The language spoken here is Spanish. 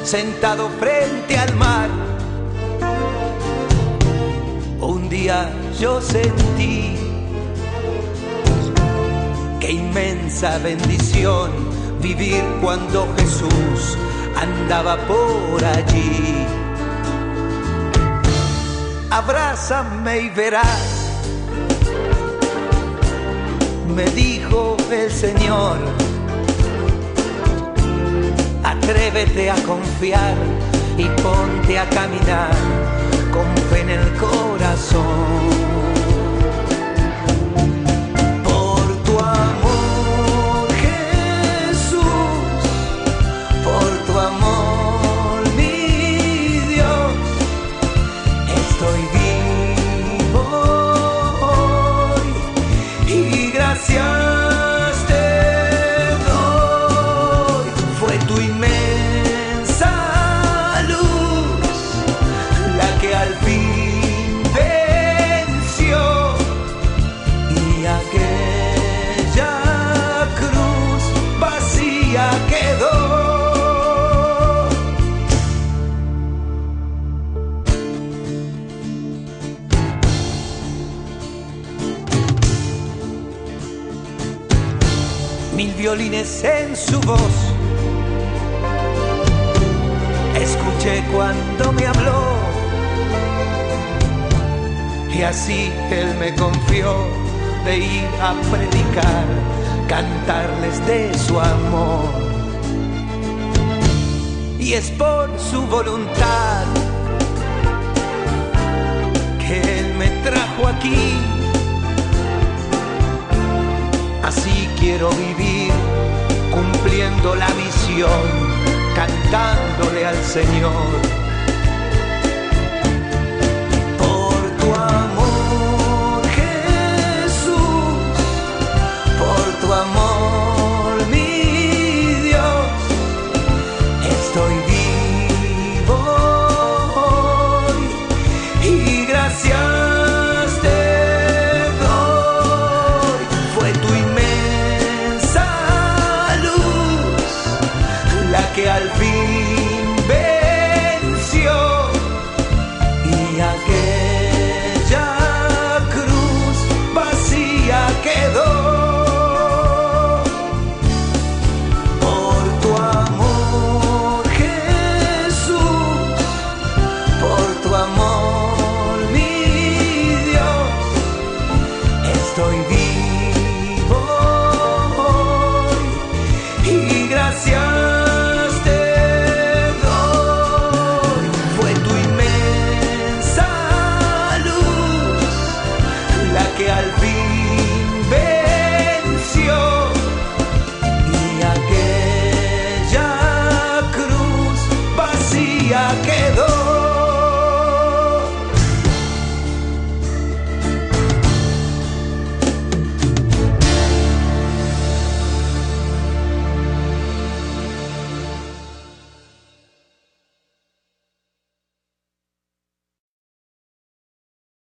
sentado frente al mar. Un día yo sentí qué inmensa bendición vivir cuando Jesús andaba por allí. Abrázame y verás, me dijo el Señor. Atrévete a confiar y ponte a caminar con fe en el corazón. Por tu amor, Jesús, por tu amor, mi Dios, estoy vivo hoy y gracias. Mil violines en su voz escuché cuando me habló, y así él me confió de ir a predicar, cantarles de su amor. Y es por su voluntad que él me trajo aquí. Así quiero vivir, cumpliendo la misión, cantándole al Señor.